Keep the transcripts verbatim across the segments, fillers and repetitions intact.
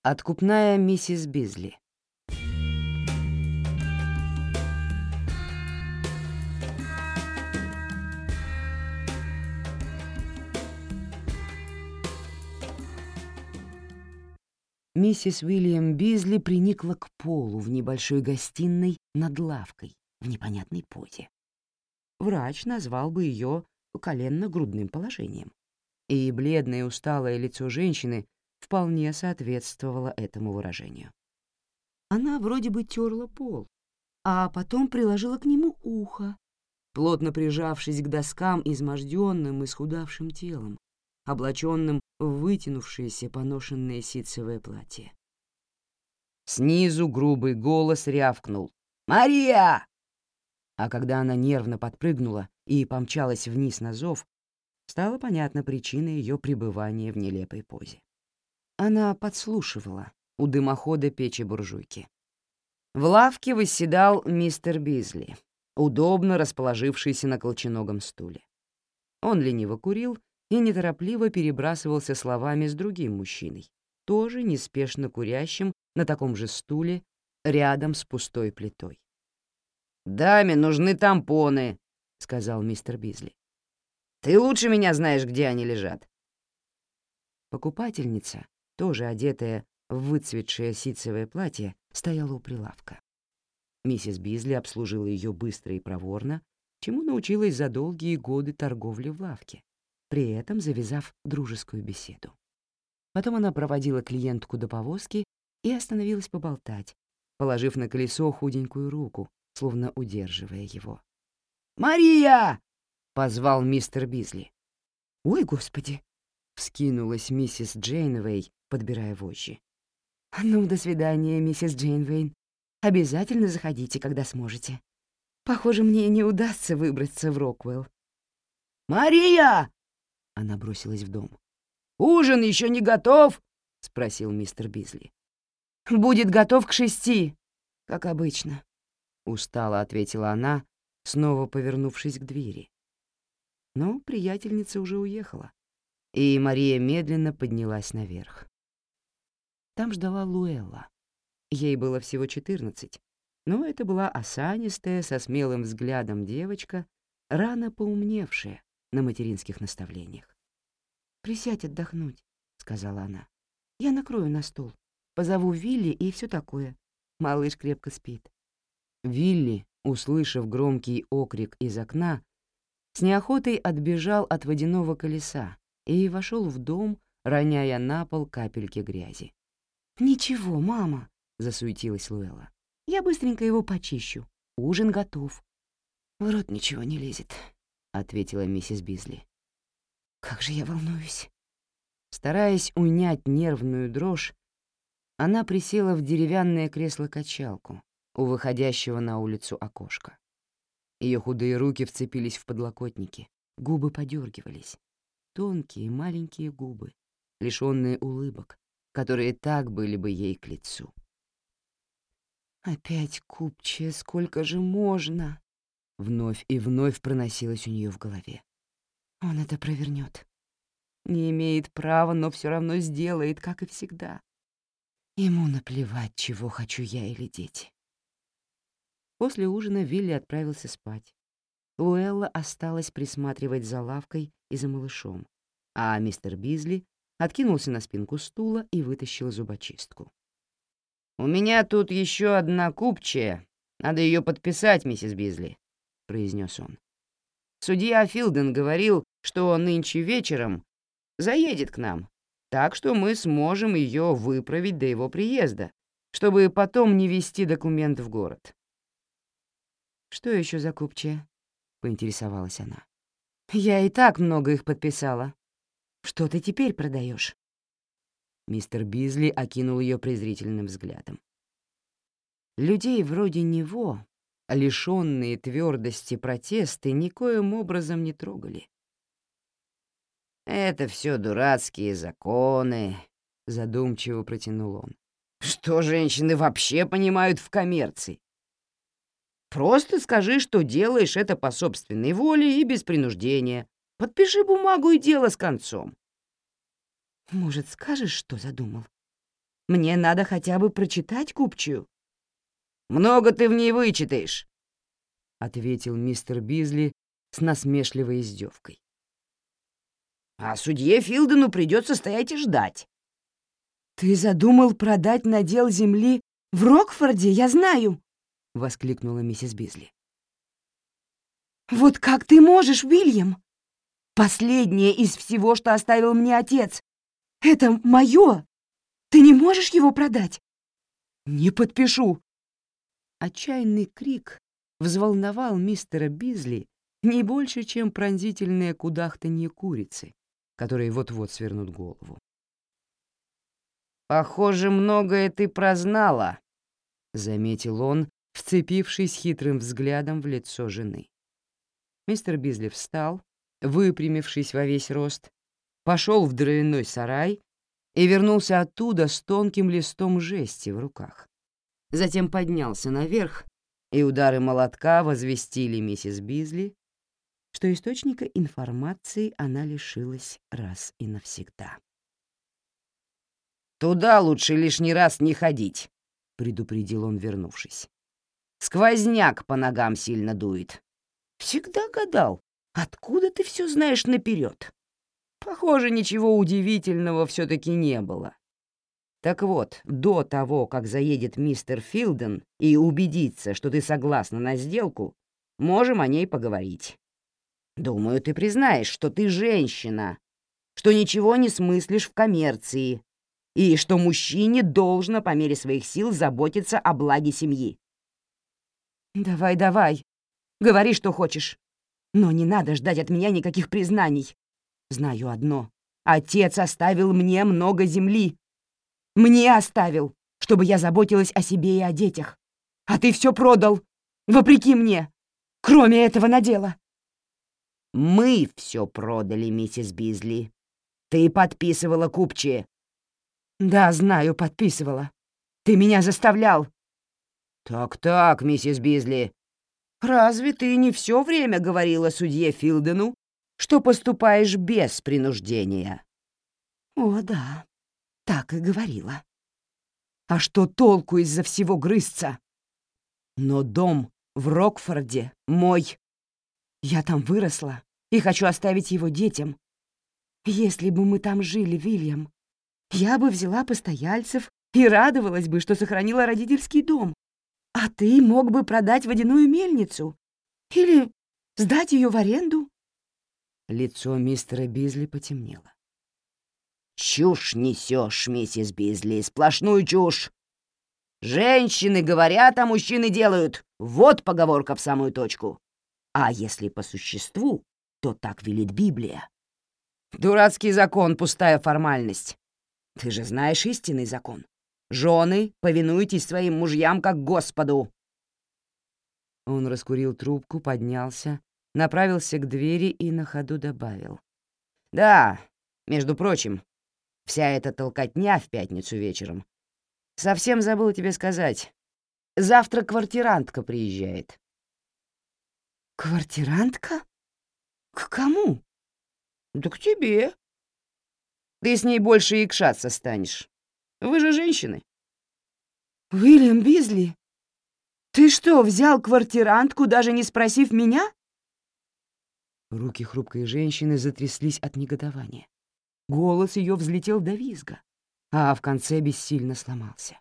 Откупная миссис Бизли. Миссис Уильям Бизли приникла к полу в небольшой гостиной над лавкой в непонятной позе. Врач назвал бы ее коленно-грудным положением, и бледное усталое лицо женщины вполне соответствовало этому выражению. Она вроде бы терла пол, а потом приложила к нему ухо, плотно прижавшись к доскам изможденным и исхудавшим телом, облаченным в вытянувшееся поношенное ситцевое платье. Снизу грубый голос рявкнул: «Мария!» А когда она нервно подпрыгнула и помчалась вниз на зов, стала понятна причина ее пребывания в нелепой позе. Она подслушивала у дымохода печи-буржуйки. В лавке восседал мистер Бизли, удобно расположившийся на колченогом стуле. Он лениво курил и неторопливо перебрасывался словами с другим мужчиной, тоже неспешно курящим на таком же стуле рядом с пустой плитой. «Даме нужны тампоны», — сказал мистер Бизли. «Ты лучше меня знаешь, где они лежат». Покупательница, тоже одетая в выцветшее ситцевое платье, стояла у прилавка. Миссис Бизли обслужила ее быстро и проворно, чему научилась за долгие годы торговли в лавке, при этом завязав дружескую беседу. Потом она проводила клиентку до повозки и остановилась поболтать, положив на колесо худенькую руку, словно удерживая его. «Мария!» — позвал мистер Бизли. «Ой, господи!» — вскинулась миссис Джейнвей, подбирая вожжи. «Ну, до свидания, миссис Джейнвей. Обязательно заходите, когда сможете. Похоже, мне не удастся выбраться в Роквелл». «Мария!» — она бросилась в дом. «Ужин еще не готов?» — спросил мистер Бизли. «Будет готов к шести, как обычно», — устало ответила она, снова повернувшись к двери. Но приятельница уже уехала, и Мария медленно поднялась наверх. Там ждала Луэлла. Ей было всего четырнадцать, но это была осанистая, со смелым взглядом девочка, рано поумневшая на материнских наставлениях. «Присядь отдохнуть», — сказала она. «Я накрою на стол, позову Вилли и все такое. Малыш крепко спит». Вилли, услышав громкий окрик из окна, с неохотой отбежал от водяного колеса и вошел в дом, роняя на пол капельки грязи. «Ничего, мама», — засуетилась Луэлла. «Я быстренько его почищу. Ужин готов». «В рот ничего не лезет», — ответила миссис Бизли. «Как же я волнуюсь». Стараясь унять нервную дрожь, она присела в деревянное кресло-качалку у выходящего на улицу окошка. Ее худые руки вцепились в подлокотники, губы подергивались. Тонкие маленькие губы, лишённые улыбок, которые так были бы ей к лицу. «Опять купчая, сколько же можно?» Вновь и вновь проносилось у нее в голове. «Он это провернет. Не имеет права, но все равно сделает, как и всегда. Ему наплевать, чего хочу я или дети». После ужина Вилли отправился спать. Луэлла осталась присматривать за лавкой и за малышом, а мистер Бизли откинулся на спинку стула и вытащил зубочистку. «У меня тут еще одна купчая. Надо ее подписать, миссис Бизли», — произнес он. «Судья Филден говорил, что нынче вечером заедет к нам, так что мы сможем ее выправить до его приезда, чтобы потом не везти документ в город». «Что еще за купчая?» — поинтересовалась она. «Я и так много их подписала. Что ты теперь продаешь?» Мистер Бизли окинул ее презрительным взглядом. Людей вроде него, лишённые твердости протесты, никоим образом не трогали. «Это все дурацкие законы», — задумчиво протянул он. «Что женщины вообще понимают в коммерции? Просто скажи, что делаешь это по собственной воле и без принуждения. Подпиши бумагу и дело с концом». «Может, скажешь, что задумал?» Мне надо хотя бы прочитать купчую». «Много ты в ней вычитаешь», — ответил мистер Бизли с насмешливой издевкой. «А судье Филдену придется стоять и ждать». «Ты задумал продать надел земли в Рокфорде, я знаю», — воскликнула миссис Бизли. «Вот как ты можешь, Уильям? Последнее из всего, что оставил мне отец. Это мое. Ты не можешь его продать?» «Не подпишу». Отчаянный крик взволновал мистера Бизли не больше, чем пронзительное кудахтанье курицы, которые вот-вот свернут голову. «Похоже, многое ты прознала», — заметил он, вцепившись хитрым взглядом в лицо жены. Мистер Бизли встал, выпрямившись во весь рост, пошел в дровяной сарай и вернулся оттуда с тонким листом жести в руках. Затем поднялся наверх, и удары молотка возвестили миссис Бизли, что источника информации она лишилась раз и навсегда. «Туда лучше лишний раз не ходить», — предупредил он, вернувшись. «Сквозняк по ногам сильно дует. Всегда гадал, откуда ты все знаешь наперед. Похоже, ничего удивительного все-таки не было. Так вот, до того, как заедет мистер Филден и убедится, что ты согласна на сделку, можем о ней поговорить. Думаю, ты признаешь, что ты женщина, что ничего не смыслишь в коммерции и что мужчине должно по мере своих сил заботиться о благе семьи. Давай, давай, говори, что хочешь. Но не надо ждать от меня никаких признаний. Знаю одно. Отец оставил мне много земли. Мне оставил, чтобы я заботилась о себе и о детях. А ты все продал, вопреки мне, кроме этого надела. Мы все продали, миссис Бизли. Ты подписывала купчие. Да, знаю, подписывала. Ты меня заставлял. Так-так, миссис Бизли. Разве ты не все время говорила судье Филдену, что поступаешь без принуждения? О, да, так и говорила. А что толку из-за всего грызться? Но дом в Рокфорде мой. Я там выросла и хочу оставить его детям. Если бы мы там жили, Вильям, я бы взяла постояльцев и радовалась бы, что сохранила родительский дом. А ты мог бы продать водяную мельницу или сдать ее в аренду. Лицо мистера Бизли потемнело. «Чушь несешь, миссис Бизли, сплошную чушь. Женщины говорят, а мужчины делают. Вот поговорка в самую точку. А если по существу, то так велит Библия. Дурацкий закон, пустая формальность. Ты же знаешь истинный закон. Жены, повинуйтесь своим мужьям как Господу». Он раскурил трубку, поднялся, направился к двери и на ходу добавил. «Да, между прочим, вся эта толкотня в пятницу вечером. Совсем забыл тебе сказать. Завтра квартирантка приезжает». «Квартирантка? К кому?» «Да к тебе. Ты с ней больше якшаться станешь. Вы же женщины». «Уильям Бизли, ты что, взял квартирантку, даже не спросив меня?» Руки хрупкой женщины затряслись от негодования. Голос ее взлетел до визга, а в конце бессильно сломался.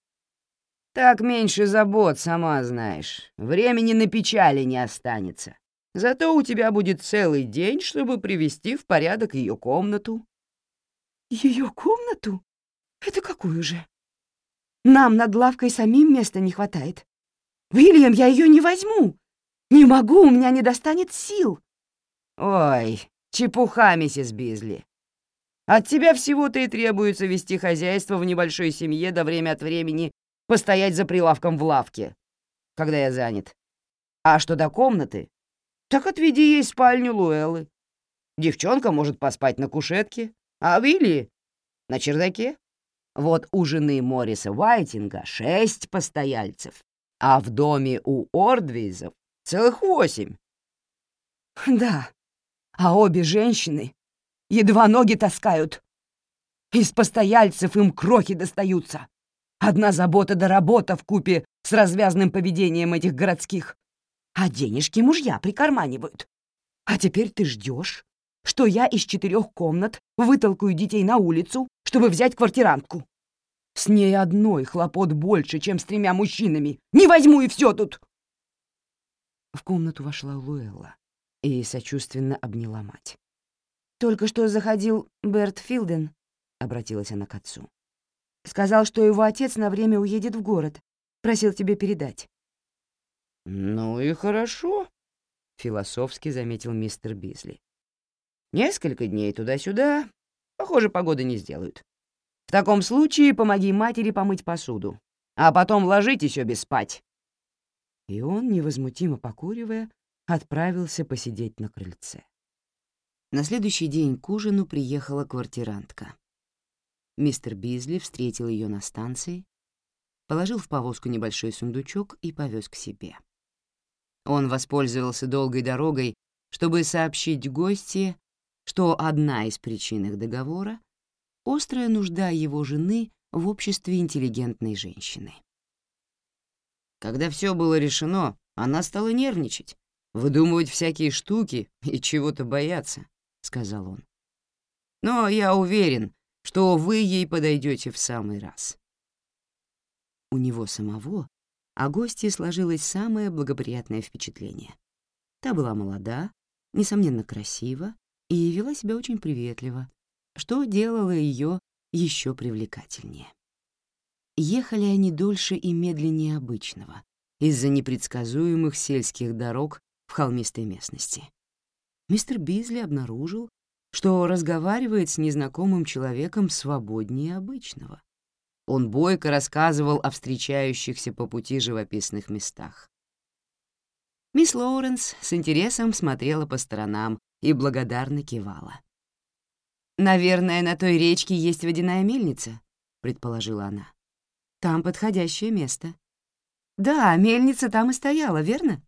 «Так меньше забот, сама знаешь. Времени на печали не останется. Зато у тебя будет целый день, чтобы привести в порядок ее комнату». «Ее комнату? Это какую же? Нам над лавкой самим места не хватает. Уильям, я ее не возьму. Не могу, у меня не достанет сил». «Ой, чепуха, миссис Бизли. От тебя всего-то и требуется вести хозяйство в небольшой семье, до время от времени постоять за прилавком в лавке, когда я занят. А что до комнаты, так отведи ей спальню Луэллы. Девчонка может поспать на кушетке, а Вилли — на чердаке. Вот у жены Морриса Уайтинга шесть постояльцев, а в доме у Ордвизов целых восемь». «Да, а обе женщины едва ноги таскают». Из постояльцев им крохи достаются. Одна забота да работа вкупе с развязным поведением этих городских. А денежки мужья прикарманивают. А теперь ты ждешь, что я из четырех комнат вытолкаю детей на улицу, чтобы взять квартирантку. С ней одной хлопот больше, чем с тремя мужчинами. Не возьму, и все тут!» В комнату вошла Луэлла и сочувственно обняла мать. «Только что заходил Берт Филден», — обратилась она к отцу. «Сказал, что его отец на время уедет в город. Просил тебе передать». «Ну и хорошо», — философски заметил мистер Бизли. «Несколько дней туда-сюда, похоже, погоды не сделают. В таком случае помоги матери помыть посуду, а потом ложитесь обе спать». И он, невозмутимо покуривая, отправился посидеть на крыльце. На следующий день к ужину приехала квартирантка. Мистер Бизли встретил ее на станции, положил в повозку небольшой сундучок и повез к себе. Он воспользовался долгой дорогой, чтобы сообщить гостье, что одна из причин их договора — острая нужда его жены в обществе интеллигентной женщины. Когда все было решено, она стала нервничать, выдумывать всякие штуки и чего-то бояться, — сказал он. «Но я уверен, что вы ей подойдете в самый раз». У него самого о гостье сложилось самое благоприятное впечатление. Та была молода, несомненно, красива и вела себя очень приветливо, что делало ее еще привлекательнее. Ехали они дольше и медленнее обычного из-за непредсказуемых сельских дорог в холмистой местности. Мистер Бизли обнаружил, что разговаривает с незнакомым человеком свободнее обычного. Он бойко рассказывал о встречающихся по пути живописных местах. Мисс Лоуренс с интересом смотрела по сторонам и благодарно кивала. «Наверное, на той речке есть водяная мельница», — предположила она. «Там подходящее место». «Да, мельница там и стояла, верно?»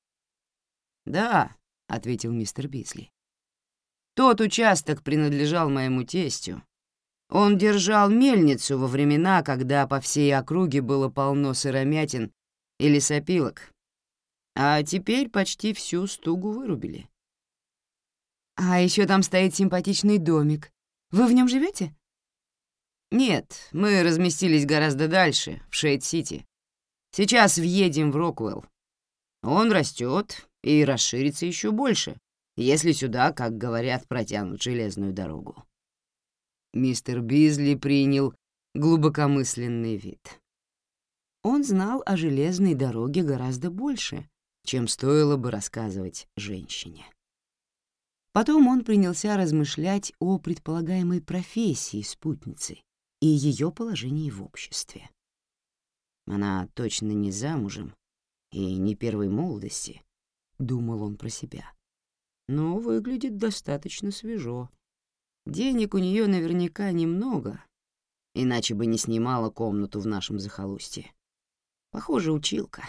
«Да», — ответил мистер Бизли. «Тот участок принадлежал моему тестю. Он держал мельницу во времена, когда по всей округе было полно сыромятин и лесопилок, а теперь почти всю стугу вырубили». «А еще там стоит симпатичный домик. Вы в нем живете? «Нет, мы разместились гораздо дальше, в Шейд-Сити. Сейчас въедем в Роквелл. Он растет и расширится еще больше, если сюда, как говорят, протянут железную дорогу». Мистер Бизли принял глубокомысленный вид. Он знал о железной дороге гораздо больше, чем стоило бы рассказывать женщине. Потом он принялся размышлять о предполагаемой профессии спутницы и ее положении в обществе. Она точно не замужем и не первой молодости, думал он про себя, но выглядит достаточно свежо. Денег у нее наверняка немного, иначе бы не снимала комнату в нашем захолустье. Похоже, училка.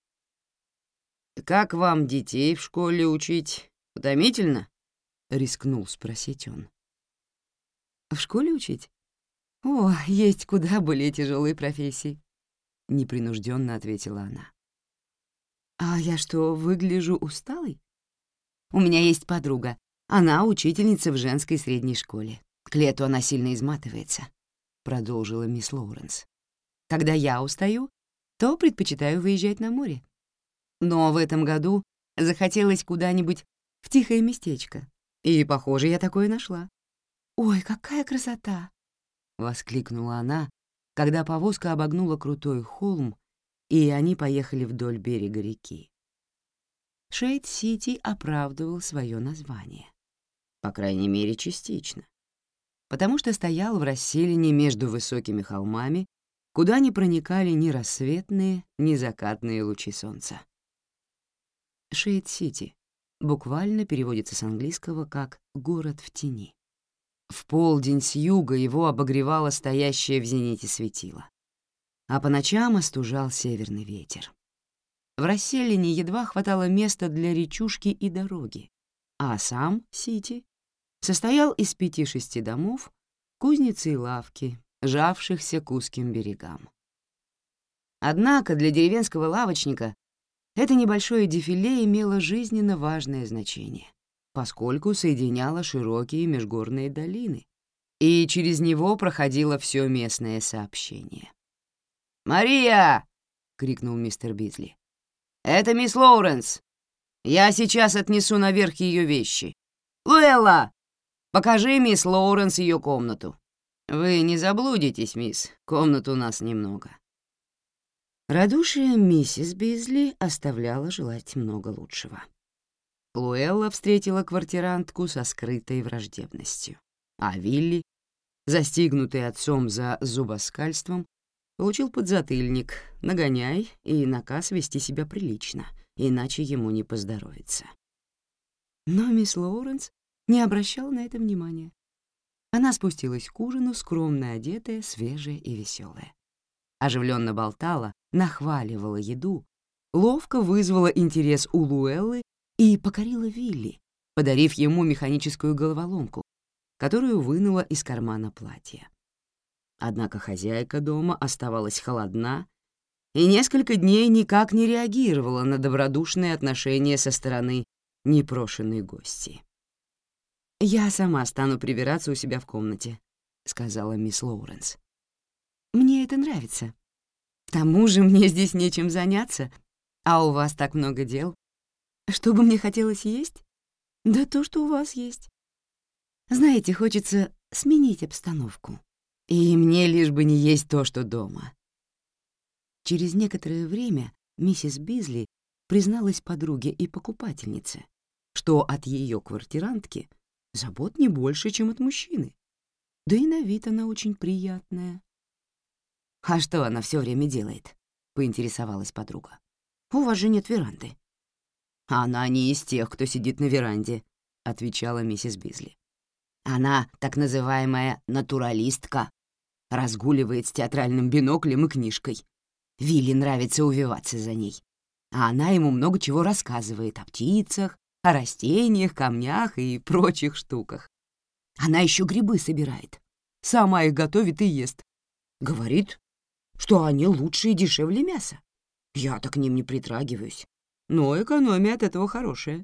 «Как вам детей в школе учить? Утомительно?» — рискнул спросить он. «В школе учить? О, есть куда более тяжелые профессии», — непринужденно ответила она. «А я что, выгляжу усталой? У меня есть подруга. Она учительница в женской средней школе. К лету она сильно изматывается», — продолжила мисс Лоуренс. «Когда я устаю, то предпочитаю выезжать на море. Но в этом году захотелось куда-нибудь в тихое местечко, и, похоже, я такое нашла». «Ой, какая красота!» — воскликнула она, когда повозка обогнула крутой холм, и они поехали вдоль берега реки. Шейд-Сити оправдывал свое название. По крайней мере, частично. Потому что стоял в расселине между высокими холмами, куда не проникали ни рассветные, ни закатные лучи солнца. Шейд-Сити буквально переводится с английского как «город в тени». В полдень с юга его обогревало стоящее в зените светило, а по ночам остужал северный ветер. В расселине едва хватало места для речушки и дороги, а сам Сити состоял из пяти-шести домов, кузницы и лавки, жавшихся к узким берегам. Однако для деревенского лавочника это небольшое дефиле имело жизненно важное значение, поскольку соединяло широкие межгорные долины, и через него проходило все местное сообщение. «Мария!» — крикнул мистер Бизли. «Это мисс Лоуренс. Я сейчас отнесу наверх ее вещи. Луэлла, покажи мисс Лоуренс ее комнату. Вы не заблудитесь, мисс, комнат у нас немного». Радушие миссис Бизли оставляло желать много лучшего. Луэлла встретила квартирантку со скрытой враждебностью, а Вилли, застигнутый отцом за зубоскальством, получил подзатыльник, нагоняй и наказ вести себя прилично, иначе ему не поздоровится. Но мисс Лоуренс не обращала на это внимания. Она спустилась к ужину, скромно одетая, свежая и веселая. Оживленно болтала, нахваливала еду, ловко вызвала интерес у Луэллы и покорила Вилли, подарив ему механическую головоломку, которую вынула из кармана платья. Однако хозяйка дома оставалась холодна и несколько дней никак не реагировала на добродушные отношения со стороны непрошенной гости. «Я сама стану прибираться у себя в комнате», — сказала мисс Лоуренс. «Мне это нравится. К тому же мне здесь нечем заняться, а у вас так много дел. Что бы мне хотелось есть? Да то, что у вас есть. Знаете, хочется сменить обстановку. И мне лишь бы не есть то, что дома». Через некоторое время миссис Бизли призналась подруге и покупательнице, что от ее квартирантки забот не больше, чем от мужчины. Да и на вид она очень приятная. «А что она все время делает?» — поинтересовалась подруга. «У вас же нет веранды». «Она не из тех, кто сидит на веранде», — отвечала миссис Бизли. «Она так называемая натуралистка, разгуливает с театральным биноклем и книжкой. Вилли нравится увиваться за ней, а она ему много чего рассказывает о птицах, о растениях, камнях и прочих штуках. Она еще грибы собирает, сама их готовит и ест. Говорит, что они лучше и дешевле мяса. Я-то к ним не притрагиваюсь, но экономия от этого хорошая».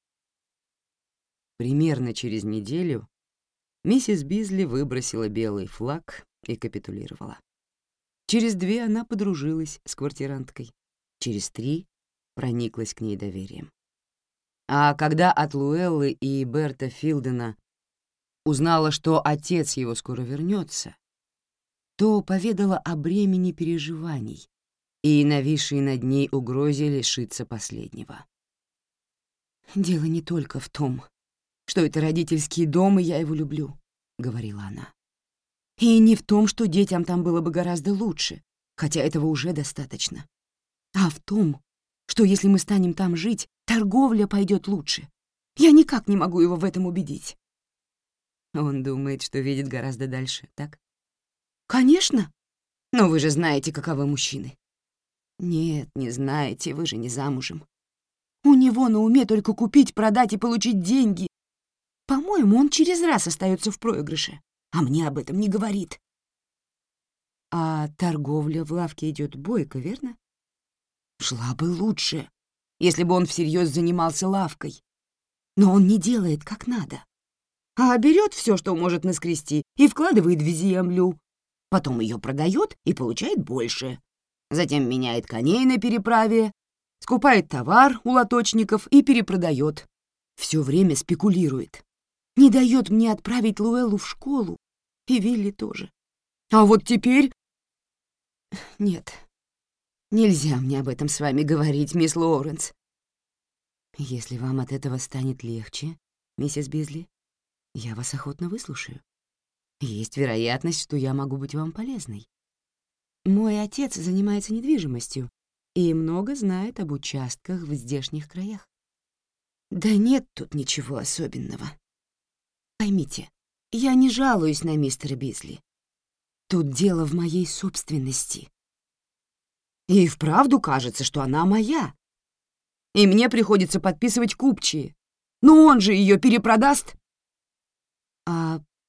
Примерно через неделю миссис Бизли выбросила белый флаг и капитулировала. Через две она подружилась с квартиранткой, через три прониклась к ней доверием. А когда от Луэллы и Берта Филдена узнала, что отец его скоро вернется, то поведала о бремени переживаний и нависшей над ней угрозе лишиться последнего. «Дело не только в том, что это родительский дом, и я его люблю», — говорила она. «И не в том, что детям там было бы гораздо лучше, хотя этого уже достаточно, а в том, что если мы станем там жить, торговля пойдет лучше. Я никак не могу его в этом убедить». Он думает, что видит гораздо дальше, так? «Конечно. Но вы же знаете, каковы мужчины». «Нет, не знаете, вы же не замужем. У него на уме только купить, продать и получить деньги. По-моему, он через раз остается в проигрыше, а мне об этом не говорит». «А торговля в лавке идет бойко, верно?» «Шла бы лучше, если бы он всерьез занимался лавкой. Но он не делает как надо, а берет все, что может наскрести, и вкладывает в землю. Потом ее продает и получает больше. Затем меняет коней на переправе, скупает товар у лоточников и перепродает. Все время спекулирует. Не дает мне отправить Луэллу в школу, и Вилли тоже. А вот теперь... Нет, нельзя мне об этом с вами говорить, мисс Лоуренс. Если вам от этого станет легче, миссис Бизли, я вас охотно выслушаю. Есть вероятность, что я могу быть вам полезной. Мой отец занимается недвижимостью и много знает об участках в здешних краях. Да нет тут ничего особенного. Поймите, я не жалуюсь на мистера Бизли. Тут дело в моей собственности. И вправду кажется, что она моя. И мне приходится подписывать купчие. Но он же ее перепродаст. А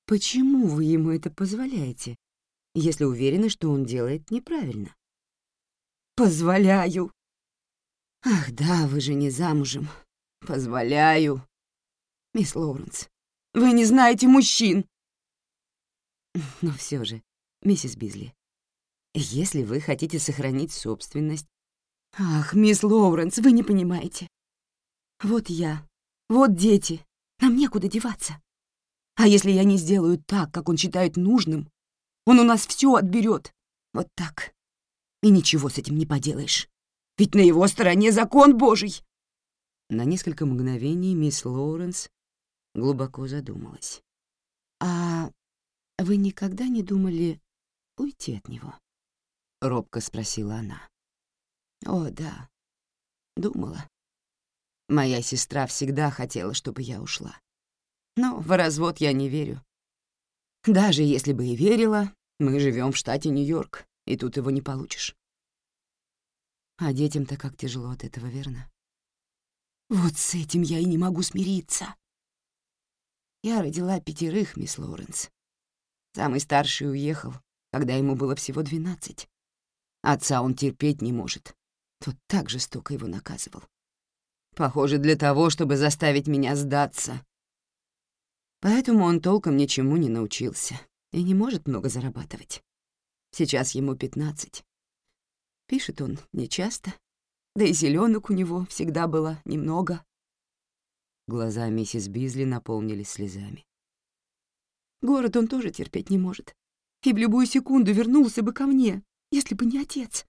Почему вы ему это позволяете, если уверены, что он делает неправильно? Позволяю. Ах да, вы же не замужем. Позволяю. Мисс Лоуренс, вы не знаете мужчин. Но все же, миссис Бизли, если вы хотите сохранить собственность... Ах, мисс Лоуренс, вы не понимаете. Вот я, вот дети, нам некуда деваться. А если я не сделаю так, как он считает нужным, он у нас все отберет. Вот так. И ничего с этим не поделаешь. Ведь на его стороне закон Божий. На несколько мгновений мисс Лоуренс глубоко задумалась. «А вы никогда не думали уйти от него?» — робко спросила она. «О, да, думала. Моя сестра всегда хотела, чтобы я ушла. Но в развод я не верю. Даже если бы и верила, мы живем в штате Нью-Йорк, и тут его не получишь». «А детям-то как тяжело от этого, верно?» «Вот с этим я и не могу смириться. Я родила пятерых, мисс Лоуренс. Самый старший уехал, когда ему было всего двенадцать. Отца он терпеть не может. Тот так жестоко его наказывал. Похоже, для того, чтобы заставить меня сдаться. Поэтому он толком ничему не научился и не может много зарабатывать. Сейчас ему пятнадцать. Пишет он нечасто, да и селенок у него всегда было немного». Глаза миссис Бизли наполнились слезами. «Город он тоже терпеть не может. И в любую секунду вернулся бы ко мне, если бы не отец».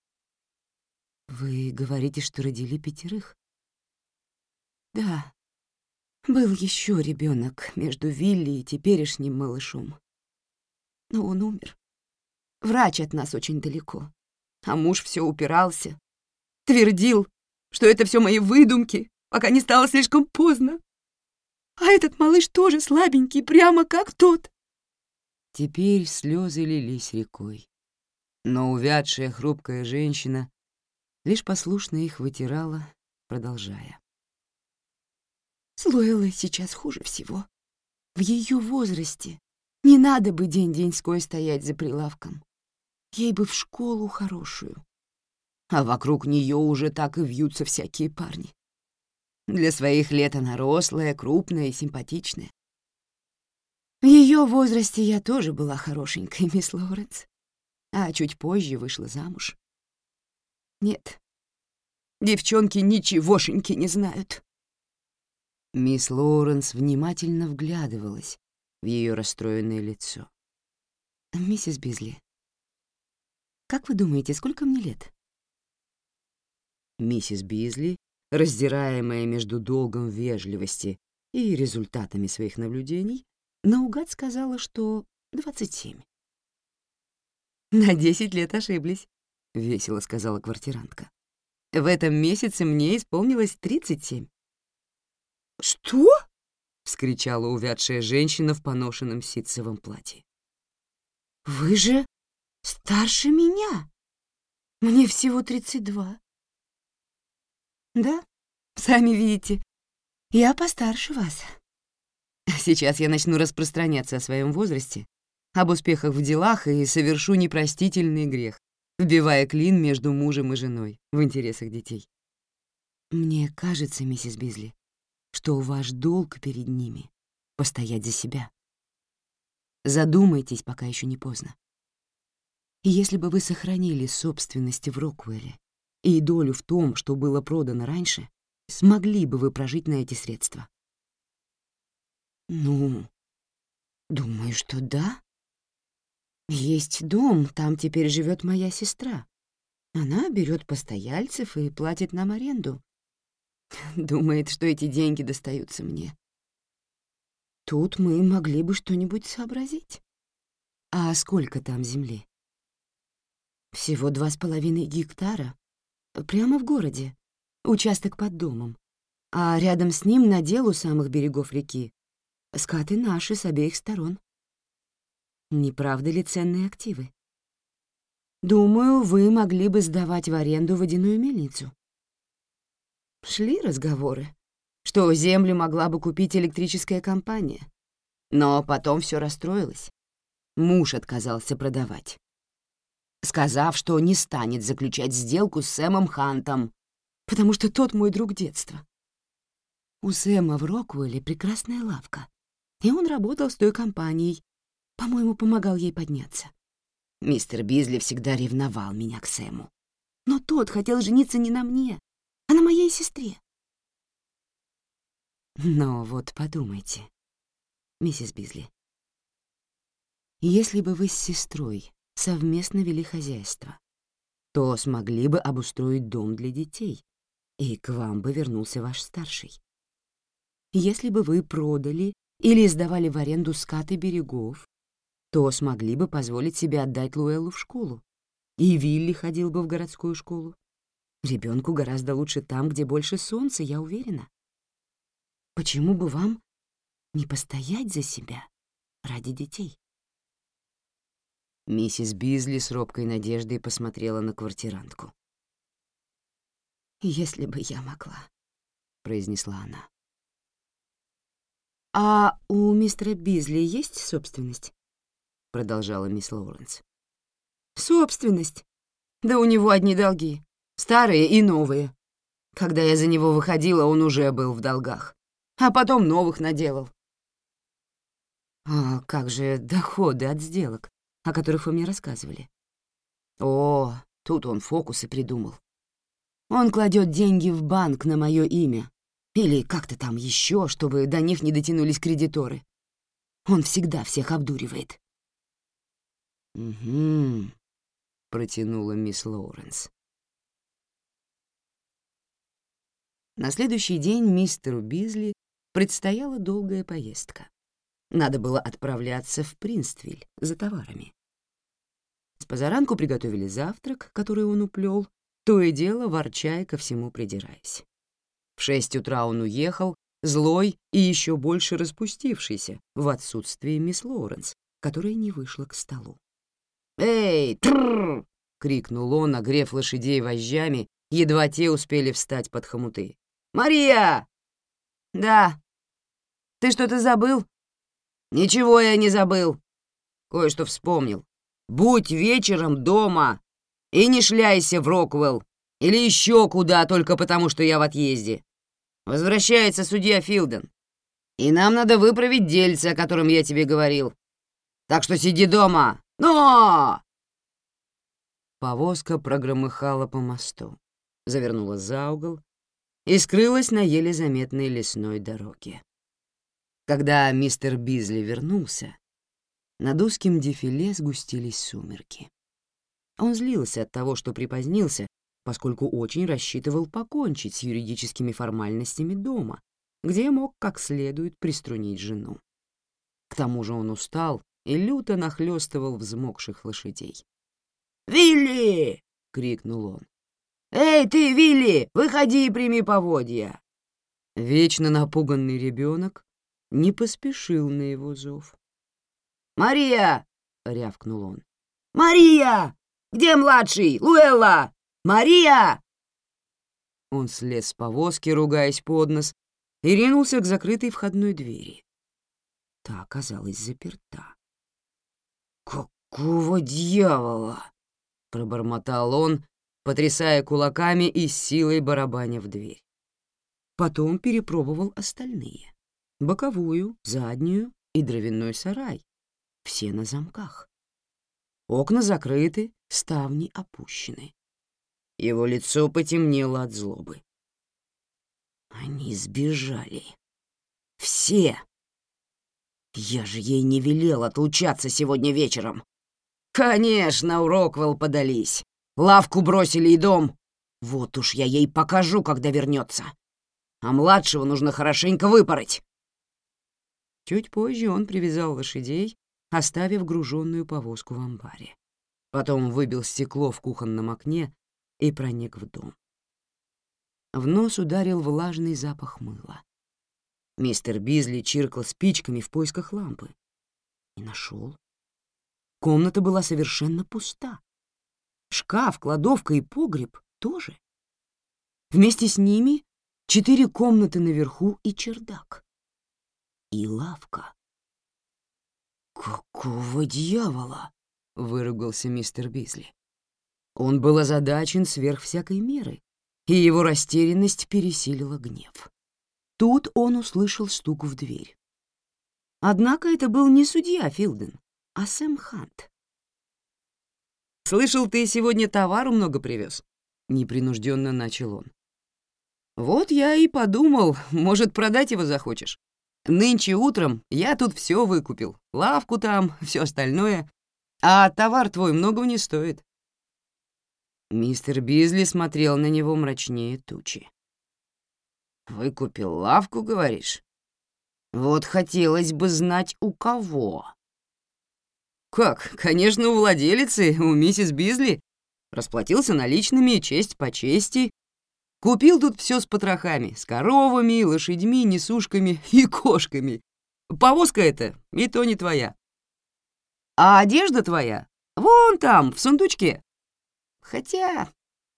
«Вы говорите, что родили пятерых?» «Да. Был еще ребенок между Вилли и теперешним малышом. Но он умер. Врач от нас очень далеко. А муж все упирался. Твердил, что это все мои выдумки, пока не стало слишком поздно. А этот малыш тоже слабенький, прямо как тот». Теперь слезы лились рекой. Но увядшая хрупкая женщина лишь послушно их вытирала, продолжая. «С Луэллой сейчас хуже всего. В ее возрасте не надо бы день-деньской стоять за прилавком. Ей бы в школу хорошую. А вокруг нее уже так и вьются всякие парни. Для своих лет она рослая, крупная и симпатичная. В ее возрасте я тоже была хорошенькой, мисс Лоуренс, а чуть позже вышла замуж. Нет, девчонки ничегошеньки не знают». Мисс Лоуренс внимательно вглядывалась в ее расстроенное лицо. «Миссис Бизли, как вы думаете, сколько мне лет?» Миссис Бизли, раздираемая между долгом вежливости и результатами своих наблюдений, наугад сказала, что двадцать семь. «На десять лет ошиблись», — весело сказала квартирантка. «В этом месяце мне исполнилось тридцать семь». «Что?» — вскричала увядшая женщина в поношенном ситцевом платье. «Вы же старше меня. Мне всего тридцать два». «Да, сами видите, я постарше вас. Сейчас я начну распространяться о своем возрасте, об успехах в делах и совершу непростительный грех, вбивая клин между мужем и женой в интересах детей. Мне кажется, миссис Бизли, что ваш долг перед ними — постоять за себя. Задумайтесь, пока еще не поздно. Если бы вы сохранили собственность в Роквелле и долю в том, что было продано раньше, смогли бы вы прожить на эти средства? Ну, думаю, что да. Есть дом, там теперь живет моя сестра. Она берет постояльцев и платит нам аренду. Думает, что эти деньги достаются мне. Тут мы могли бы что-нибудь сообразить. А сколько там земли? Всего два с половиной гектара. Прямо в городе. Участок под домом. А рядом с ним, надел у самых берегов реки, скаты наши с обеих сторон. Не правда ли ценные активы? Думаю, вы могли бы сдавать в аренду водяную мельницу. Шли разговоры, что землю могла бы купить электрическая компания. Но потом все расстроилось. Муж отказался продавать, сказав, что не станет заключать сделку с Сэмом Хантом, потому что тот мой друг детства. У Сэма в Роквелле прекрасная лавка, и он работал с той компанией, по-моему, помогал ей подняться. Мистер Бизли всегда ревновал меня к Сэму. Но тот хотел жениться не на мне, а на моей сестре. Но вот подумайте, миссис Бизли, если бы вы с сестрой совместно вели хозяйство, то смогли бы обустроить дом для детей, и к вам бы вернулся ваш старший. Если бы вы продали или сдавали в аренду скаты берегов, то смогли бы позволить себе отдать Луэллу в школу, и Вилли ходил бы в городскую школу. Ребенку гораздо лучше там, где больше солнца, я уверена. Почему бы вам не постоять за себя ради детей? Миссис Бизли с робкой надеждой посмотрела на квартирантку. «Если бы я могла», — произнесла она. «А у мистера Бизли есть собственность?» — продолжала мисс Лоуренс. «Собственность? Да у него одни долги, старые и новые. Когда я за него выходила, он уже был в долгах, а потом новых наделал». «А как же доходы от сделок, о которых вы мне рассказывали?» «О, тут он фокусы придумал. Он кладет деньги в банк на мое имя, или как-то там еще, чтобы до них не дотянулись кредиторы. Он всегда всех обдуривает». «Угу», — протянула мисс Лоуренс. На следующий день мистеру Бизли предстояла долгая поездка. Надо было отправляться в Принствиль за товарами. Спозаранку приготовили завтрак, который он уплел, то и дело ворча и ко всему придираясь. В шесть утра он уехал, злой и еще больше распустившийся в отсутствие мисс Лоуренс, которая не вышла к столу. «Эй, трррр!» — крикнул он, огрев лошадей вожжами, едва те успели встать под хомуты. «Мария!» «Да. Ты что-то забыл?» «Ничего я не забыл. Кое-что вспомнил. Будь вечером дома и не шляйся в Роквелл или еще куда только потому, что я в отъезде. Возвращается судья Филден, и нам надо выправить дельце, о котором я тебе говорил. Так что сиди дома. Но!» Повозка прогромыхала по мосту, завернула за угол и скрылась на еле заметной лесной дороге. Когда мистер Бизли вернулся, над узким дефиле сгустились сумерки. Он злился от того, что припозднился, поскольку очень рассчитывал покончить с юридическими формальностями дома, где мог как следует приструнить жену. К тому же он устал и люто нахлёстывал взмокших лошадей. «Вилли!» — крикнул он. «Эй, ты, Вилли, выходи и прими поводья!» Вечно напуганный ребенок не поспешил на его зов. «Мария!» — рявкнул он. «Мария! Где младший? Луэлла! Мария!» Он слез с повозки, ругаясь под нос, и ринулся к закрытой входной двери. Та оказалась заперта. «Какого дьявола?» — пробормотал он, потрясая кулаками и с силой барабаня в дверь. Потом перепробовал остальные. Боковую, заднюю и дровяной сарай. Все на замках. Окна закрыты, ставни опущены. Его лицо потемнело от злобы. Они сбежали. Все. Я же ей не велел отлучаться сегодня вечером. Конечно, у Роквелл подались. Лавку бросили и дом. Вот уж я ей покажу, когда вернется. А младшего нужно хорошенько выпороть. Чуть позже он привязал лошадей, оставив груженную повозку в амбаре. Потом выбил стекло в кухонном окне и проник в дом. В нос ударил влажный запах мыла. Мистер Бизли чиркал спичками в поисках лампы. Не нашел. Комната была совершенно пуста. Шкаф, кладовка и погреб тоже. Вместе с ними четыре комнаты наверху и чердак. И лавка. «Какого дьявола?» — выругался мистер Бизли. Он был озадачен сверх всякой меры, и его растерянность пересилила гнев. Тут он услышал стук в дверь. Однако это был не судья Филден, а Сэм Хант. «Слышал, ты сегодня товару много привез?» — непринужденно начал он. «Вот я и подумал, может, продать его захочешь. Нынче утром я тут все выкупил, лавку там, все остальное, а товар твой многого не стоит». Мистер Бизли смотрел на него мрачнее тучи. «Выкупил лавку, говоришь? Вот хотелось бы знать, у кого». «Как? Конечно, у владелицы, у миссис Бизли. Расплатился наличными, честь по чести. Купил тут все с потрохами, с коровами, лошадьми, несушками и кошками. Повозка эта и то не твоя. А одежда твоя вон там, в сундучке. Хотя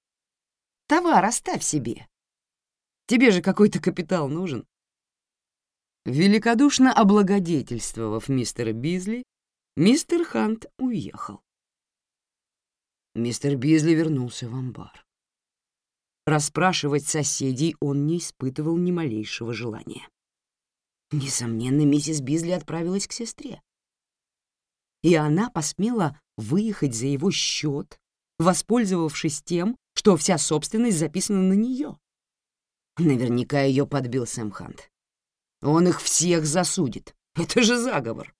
товар оставь себе. Тебе же какой-то капитал нужен». Великодушно облагодетельствовав мистера Бизли, мистер Хант уехал. Мистер Бизли вернулся в амбар. Расспрашивать соседей он не испытывал ни малейшего желания. Несомненно, миссис Бизли отправилась к сестре. И она посмела выехать за его счет, воспользовавшись тем, что вся собственность записана на нее. Наверняка ее подбил Сэм Хант. Он их всех засудит. Это же заговор.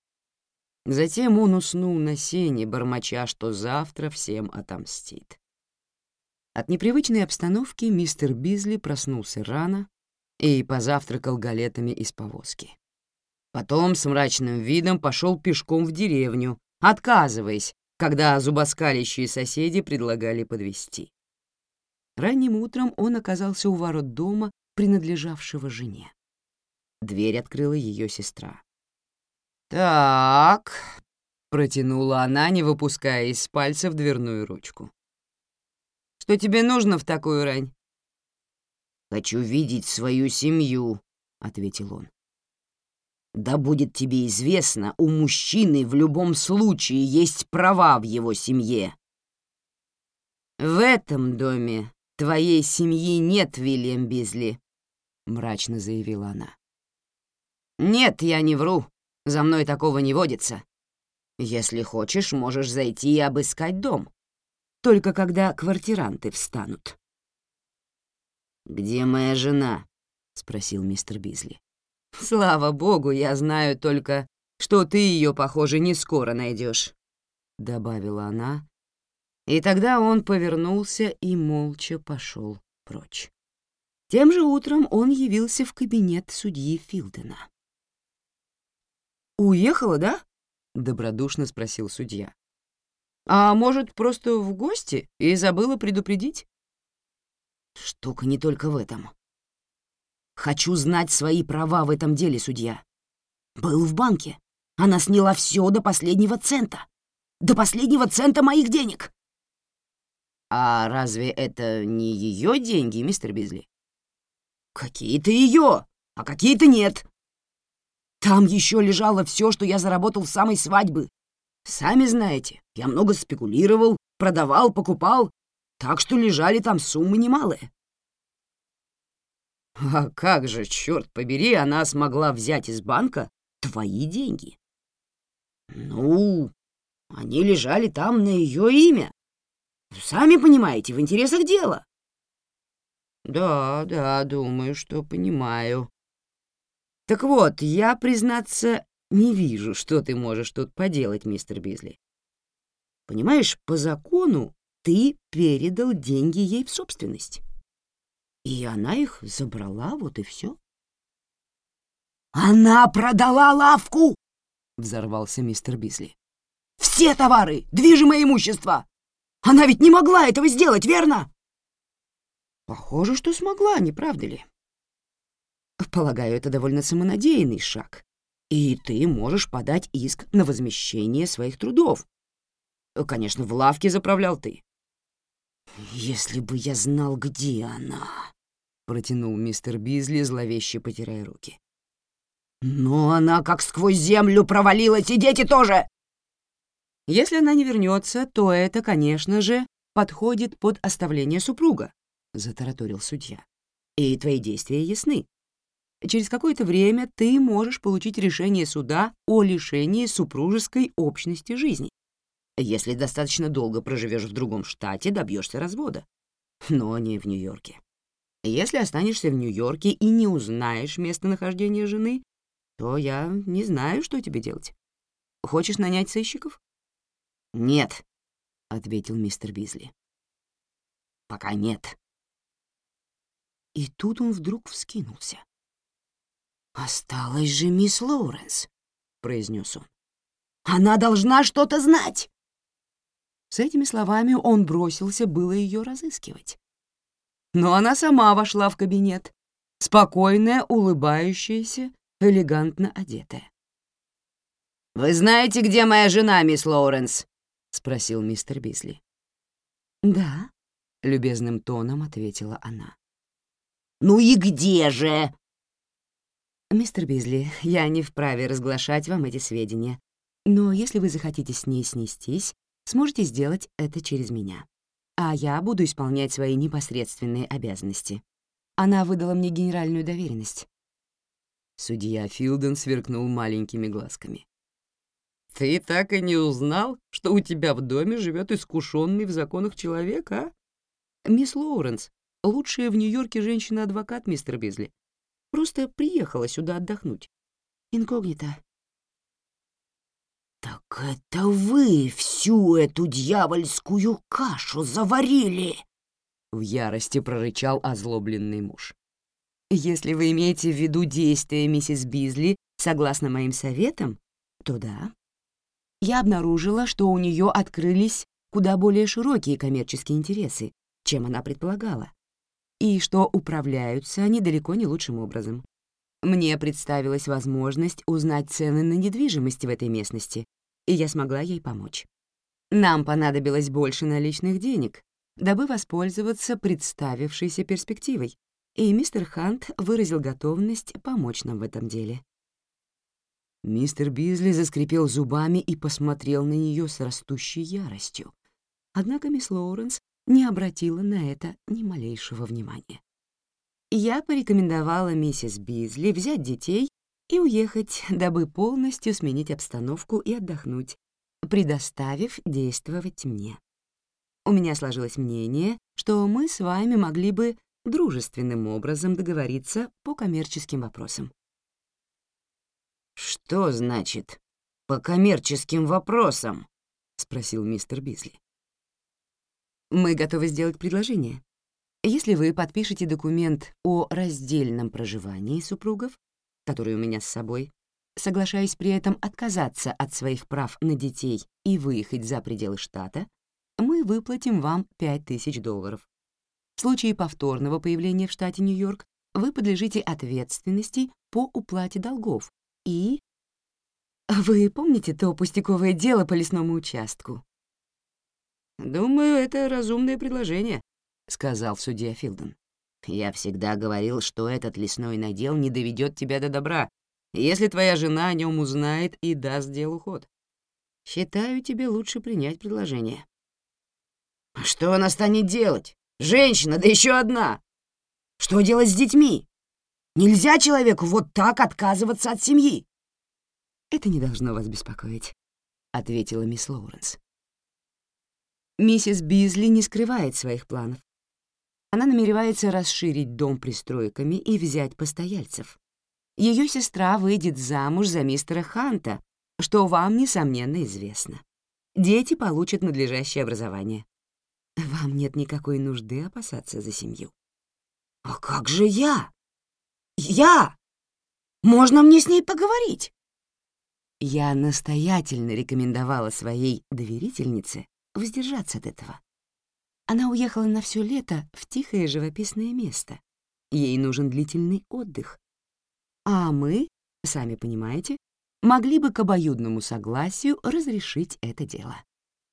Затем он уснул на сене, бормоча, что завтра всем отомстит. От непривычной обстановки мистер Бизли проснулся рано и позавтракал галетами из повозки. Потом с мрачным видом пошел пешком в деревню, отказываясь, когда зубоскалящие соседи предлагали подвезти. Ранним утром он оказался у ворот дома, принадлежавшего жене. Дверь открыла ее сестра. «Так», — протянула она, не выпуская из пальцев дверную ручку. «Что тебе нужно в такую рань?» «Хочу видеть свою семью», — ответил он. «Да будет тебе известно, у мужчины в любом случае есть права в его семье». «В этом доме твоей семьи нет, Вильям Бизли», — мрачно заявила она. «Нет, я не вру. За мной такого не водится. Если хочешь, можешь зайти и обыскать дом. Только когда квартиранты встанут». «Где моя жена?» — спросил мистер Бизли. «Слава богу, я знаю только, что ты ее, похоже, не скоро найдешь», — добавила она. И тогда он повернулся и молча пошел прочь. Тем же утром он явился в кабинет судьи Филдена. «Уехала, да?» — добродушно спросил судья. «А может, просто в гости и забыла предупредить?» «Штука не только в этом. Хочу знать свои права в этом деле, судья. Был в банке. Она сняла все до последнего цента. До последнего цента моих денег». «А разве это не ее деньги, мистер Бизли?» «Какие-то ее, а какие-то нет. Там еще лежало все, что я заработал с самой свадьбы. Сами знаете, я много спекулировал, продавал, покупал, так что лежали там суммы немалые». «А как же, черт побери, она смогла взять из банка твои деньги?» «Ну, они лежали там на ее имя. Сами понимаете, в интересах дела». «Да, да, думаю, что понимаю. Так вот, я, признаться, не вижу, что ты можешь тут поделать, мистер Бизли. Понимаешь, по закону ты передал деньги ей в собственность. И она их забрала, вот и все». «Она продала лавку!» — взорвался мистер Бизли. «Все товары, движимое имущество! Она ведь не могла этого сделать, верно?» «Похоже, что смогла, не правда ли? Полагаю, это довольно самонадеянный шаг, и ты можешь подать иск на возмещение своих трудов. Конечно, в лавке заправлял ты». «Если бы я знал, где она», — протянул мистер Бизли, зловеще потирая руки. Но она как сквозь землю провалилась, и дети тоже. Если она не вернется, то это, конечно же, подходит под оставление супруга, затараторил судья. И твои действия ясны. Через какое-то время ты можешь получить решение суда о лишении супружеской общности жизни. Если достаточно долго проживешь в другом штате, добьешься развода. Но не в Нью-Йорке. Если останешься в Нью-Йорке и не узнаешь местонахождение жены, то я не знаю, что тебе делать. Хочешь нанять сыщиков? «Нет», — ответил мистер Бизли. «Пока нет». И тут он вдруг вскинулся. «Осталась же мисс Лоуренс», — произнес он. «Она должна что-то знать». С этими словами он бросился было ее разыскивать. Но она сама вошла в кабинет, спокойная, улыбающаяся, элегантно одетая. «Вы знаете, где моя жена, мисс Лоуренс?» — спросил мистер Бизли. «Да», — любезным тоном ответила она. «Ну и где же?» «Мистер Бизли, я не вправе разглашать вам эти сведения, но если вы захотите с ней снестись, сможете сделать это через меня, а я буду исполнять свои непосредственные обязанности. Она выдала мне генеральную доверенность». Судья Филден сверкнул маленькими глазками. «Ты так и не узнал, что у тебя в доме живет искушенный в законах человек, а? Мисс Лоуренс, лучшая в Нью-Йорке женщина-адвокат, мистер Бизли, просто приехала сюда отдохнуть. Инкогнито». «Так это вы всю эту дьявольскую кашу заварили!» — в ярости прорычал озлобленный муж. «Если вы имеете в виду действия миссис Бизли согласно моим советам, то да. Я обнаружила, что у нее открылись куда более широкие коммерческие интересы, чем она предполагала, и что управляются они далеко не лучшим образом. Мне представилась возможность узнать цены на недвижимость в этой местности, и я смогла ей помочь. Нам понадобилось больше наличных денег, дабы воспользоваться представившейся перспективой, и мистер Хант выразил готовность помочь нам в этом деле». Мистер Бизли заскрипел зубами и посмотрел на нее с растущей яростью. Однако мисс Лоуренс не обратила на это ни малейшего внимания. Я порекомендовала миссис Бизли взять детей и уехать, дабы полностью сменить обстановку и отдохнуть, предоставив действовать мне. У меня сложилось мнение, что мы с вами могли бы дружественным образом договориться по коммерческим вопросам. «Что значит «по коммерческим вопросам»?» — спросил мистер Бизли. «Мы готовы сделать предложение. Если вы подпишете документ о раздельном проживании супругов, который у меня с собой, соглашаясь при этом отказаться от своих прав на детей и выехать за пределы штата, мы выплатим вам пять тысяч долларов. В случае повторного появления в штате Нью-Йорк вы подлежите ответственности по уплате долгов и... Вы помните то пустяковое дело по лесному участку?» «Думаю, это разумное предложение», — сказал судья Филден. «Я всегда говорил, что этот лесной надел не доведет тебя до добра, если твоя жена о нем узнает и даст делу ход. Считаю, тебе лучше принять предложение». «Что она станет делать? Женщина, да еще одна! Что делать с детьми? Нельзя человеку вот так отказываться от семьи!» «Это не должно вас беспокоить», — ответила мисс Лоуренс. «Миссис Бизли не скрывает своих планов. Она намеревается расширить дом пристройками и взять постояльцев. Ее сестра выйдет замуж за мистера Ханта, что вам, несомненно, известно. Дети получат надлежащее образование. Вам нет никакой нужды опасаться за семью». «А как же я? Я? Можно мне с ней поговорить?» Я настоятельно рекомендовала своей доверительнице воздержаться от этого. Она уехала на все лето в тихое живописное место. Ей нужен длительный отдых. А мы, сами понимаете, могли бы к обоюдному согласию разрешить это дело.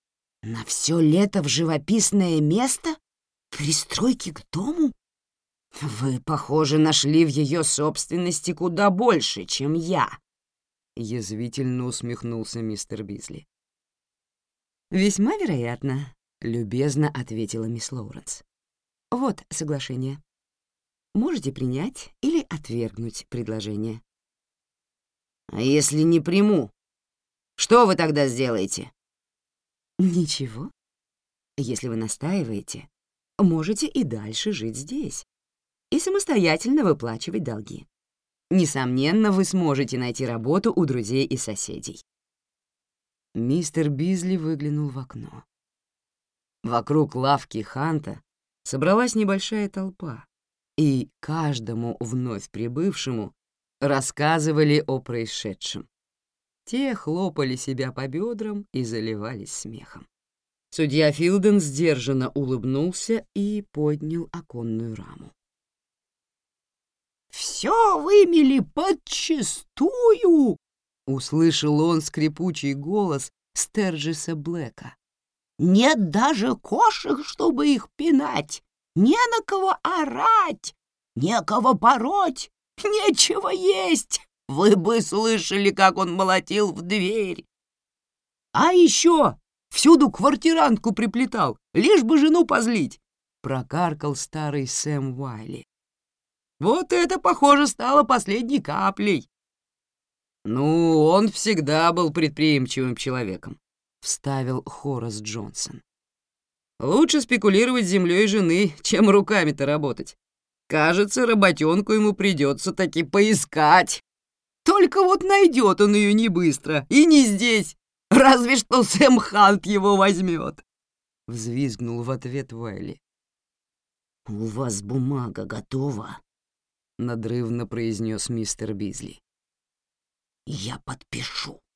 «На все лето в живописное место? Пристройки к дому? «Вы, похоже, нашли в ее собственности куда больше, чем я», — язвительно усмехнулся мистер Бизли. «Весьма вероятно», — любезно ответила мисс Лоуренс. «Вот соглашение. Можете принять или отвергнуть предложение». «А если не приму, что вы тогда сделаете?» «Ничего. Если вы настаиваете, можете и дальше жить здесь и самостоятельно выплачивать долги. Несомненно, вы сможете найти работу у друзей и соседей». Мистер Бизли выглянул в окно. Вокруг лавки Ханта собралась небольшая толпа, и каждому вновь прибывшему рассказывали о происшедшем. Те хлопали себя по бедрам и заливались смехом. Судья Филден сдержанно улыбнулся и поднял оконную раму. «Все вымели подчистую!» — услышал он скрипучий голос Стерджиса Блэка. «Нет даже кошек, чтобы их пинать, не на кого орать, некого пороть, нечего есть. Вы бы слышали, как он молотил в дверь. А еще всюду квартирантку приплетал, лишь бы жену позлить», — прокаркал старый Сэм Уайли. «Вот это, похоже, стало последней каплей». «Ну, он всегда был предприимчивым человеком», — вставил Хорас Джонсон. «Лучше спекулировать землей жены, чем руками-то работать. Кажется, работенку ему придется таки поискать. Только вот найдет он ее не быстро, и не здесь. Разве что Сэм Хант его возьмет», — взвизгнул в ответ Уайли. «У вас бумага готова?» — надрывно произнес мистер Бизли. «Я подпишу».